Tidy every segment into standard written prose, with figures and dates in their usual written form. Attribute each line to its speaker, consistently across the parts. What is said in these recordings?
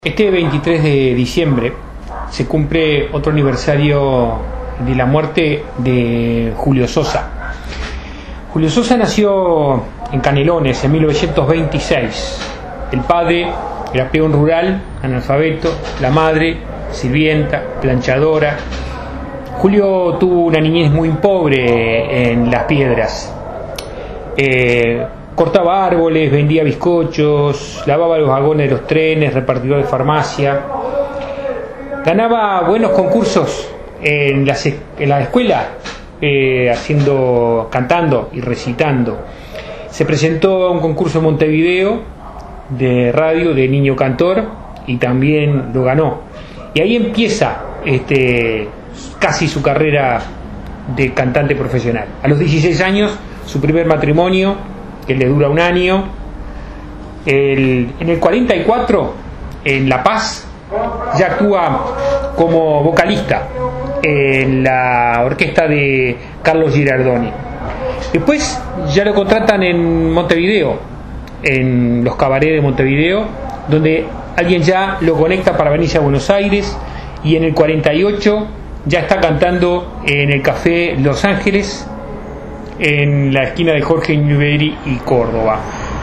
Speaker 1: Este 23 de diciembre se cumple otro aniversario de la muerte de Julio Sosa. Julio Sosa nació en Canelones en 1926. El padre era peón rural, analfabeto, la madre sirvienta, planchadora. Julio tuvo una niñez muy pobre en Las Piedras. Cortaba árboles, vendía bizcochos, lavaba los vagones de los trenes, repartidor de farmacia. Ganaba buenos concursos en la escuela, cantando y recitando. Se presentó a un concurso en Montevideo de radio de niño cantor y también lo ganó. Y ahí empieza casi su carrera de cantante profesional. A los 16 años, su primer matrimonio, que le dura un año. En el 44, en La Paz, ya actúa como vocalista en la orquesta de Carlos Girardoni. Después ya lo contratan en Montevideo, en los cabarets de Montevideo, donde alguien ya lo conecta para venirse a Buenos Aires, y en el 48 ya está cantando en el Café Los Ángeles, en la esquina de Jorge Newbery y Córdoba.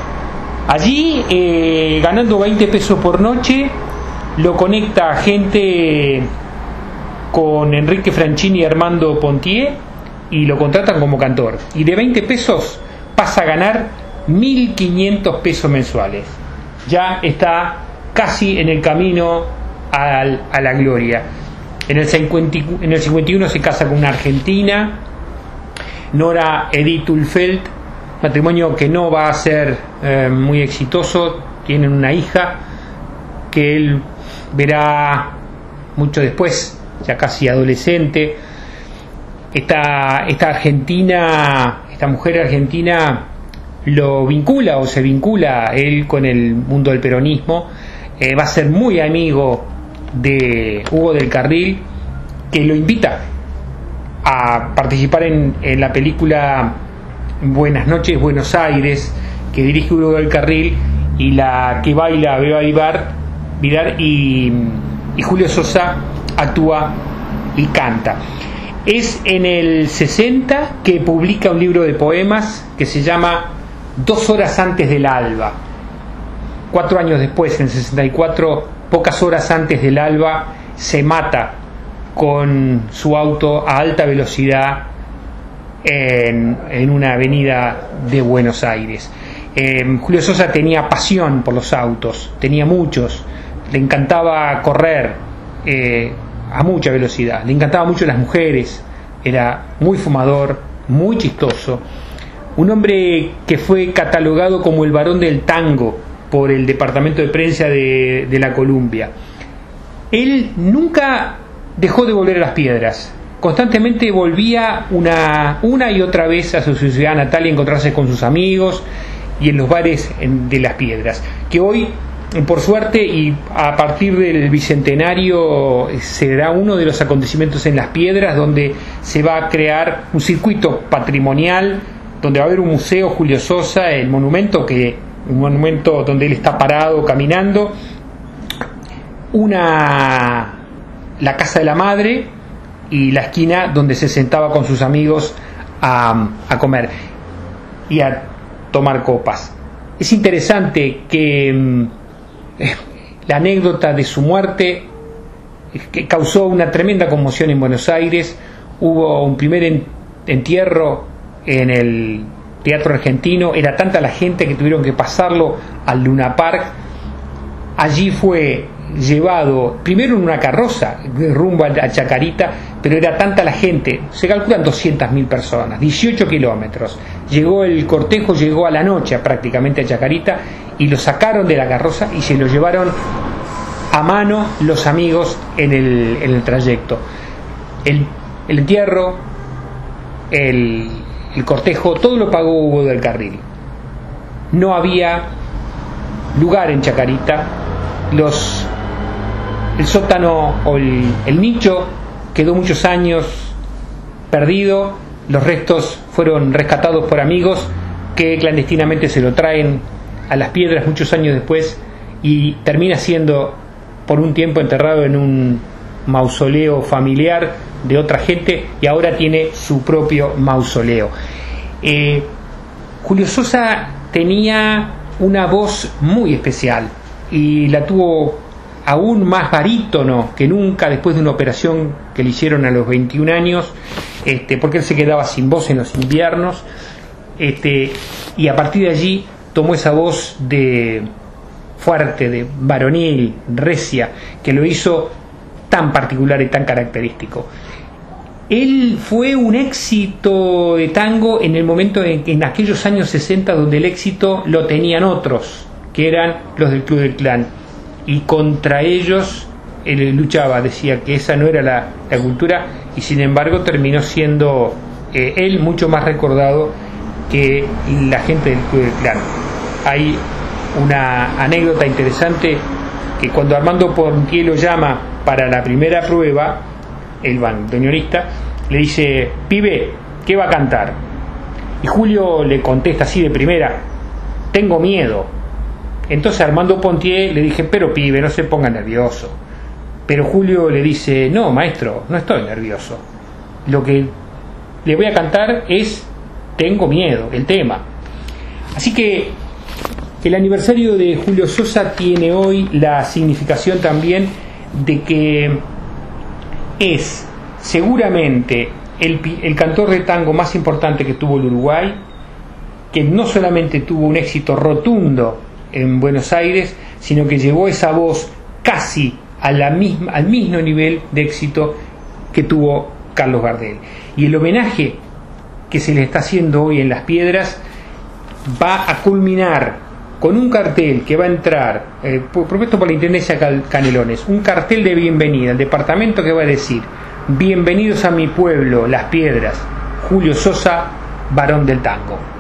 Speaker 1: Allí, ganando 20 pesos por noche, lo conecta gente con Enrique Franchini y Armando Pontier y lo contratan como cantor. Y de 20 pesos pasa a ganar 1.500 pesos mensuales. Ya está casi en el camino a la gloria. En el 51 se casa con una argentina, Nora Edith Ulfeldt, matrimonio que no va a ser muy exitoso. Tienen una hija que él verá mucho después, ya casi adolescente. Esta mujer argentina lo vincula o se vincula él con el mundo del peronismo. Va a ser muy amigo de Hugo del Carril, que lo invita a participar en la película Buenas noches Buenos Aires, que dirige Hugo del Carril, y la que baila Beba Vidar, y Julio Sosa actúa y canta. Es en el 60 que publica un libro de poemas que se llama 2 horas antes del alba. 4 años después, en el 64, pocas horas antes del alba, se mata con su auto a alta velocidad en una avenida de Buenos Aires. Julio Sosa tenía pasión por los autos, tenía muchos, le encantaba correr a mucha velocidad, le encantaban mucho las mujeres, era muy fumador, muy chistoso, un hombre que fue catalogado como el varón del tango por el departamento de prensa de la Columbia. Él nunca dejó de volver a Las Piedras, constantemente volvía una y otra vez a su ciudad natal y encontrarse con sus amigos y en los bares de Las Piedras, que hoy, por suerte, y a partir del bicentenario, será uno de los acontecimientos en Las Piedras, donde se va a crear un circuito patrimonial, donde va a haber un museo Julio Sosa, un monumento donde él está parado caminando, la casa de la madre y la esquina donde se sentaba con sus amigos a comer y a tomar copas. Es interesante que la anécdota de su muerte, que causó una tremenda conmoción en Buenos Aires. Hubo un primer entierro en el Teatro Argentino, era tanta la gente que tuvieron que pasarlo al Luna Park. Allí fue llevado primero en una carroza rumbo a Chacarita, pero era tanta la gente, se calculan 200.000 personas, 18 kilómetros. Llegó el cortejo, llegó a la noche prácticamente a Chacarita, y lo sacaron de la carroza y se lo llevaron a mano los amigos en el trayecto. El entierro, el cortejo, todo lo pagó Hugo del Carril. No había lugar en Chacarita. El sótano o el nicho quedó muchos años perdido. Los restos fueron rescatados por amigos que clandestinamente se lo traen a Las Piedras muchos años después, y termina siendo por un tiempo enterrado en un mausoleo familiar de otra gente y ahora tiene su propio mausoleo. Julio Sosa tenía una voz muy especial y la tuvo aún más barítono que nunca después de una operación que le hicieron a los 21 años, porque él se quedaba sin voz en los inviernos, y a partir de allí tomó esa voz de fuerte, de varonil, recia, que lo hizo tan particular y tan característico. Él fue un éxito de tango en el momento en aquellos años 60 donde el éxito lo tenían otros, que eran los del Club del Clan, y contra ellos él luchaba, decía que esa no era la cultura, y sin embargo terminó siendo él mucho más recordado que la gente del Club del Clan. Hay una anécdota interesante que cuando Armando Pontier lo llama para la primera prueba, el bandoneonista, le dice: pibe, ¿qué va a cantar? Y Julio le contesta así de primera: tengo miedo. Entonces Armando Pontier le dije: pero pibe, no se ponga nervioso. Pero Julio le dice: no, maestro, no estoy nervioso. Lo que le voy a cantar es Tengo miedo, el tema. Así que el aniversario de Julio Sosa tiene hoy la significación también de que es seguramente el cantor de tango más importante que tuvo el Uruguay, que no solamente tuvo un éxito rotundo en Buenos Aires, sino que llevó esa voz casi al mismo nivel de éxito que tuvo Carlos Gardel. Y el homenaje que se le está haciendo hoy en Las Piedras va a culminar con un cartel que va a entrar, propuesto por la Intendencia Canelones, un cartel de bienvenida al departamento que va a decir: bienvenidos a mi pueblo, Las Piedras, Julio Sosa, varón del tango.